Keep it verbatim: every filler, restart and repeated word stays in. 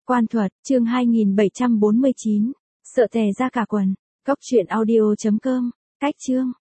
Quan thuật, chương hai nghìn bảy trăm bốn mươi chín. Sợ tè ra cả quần. Cốc truyện audio chấm com. Cách chương.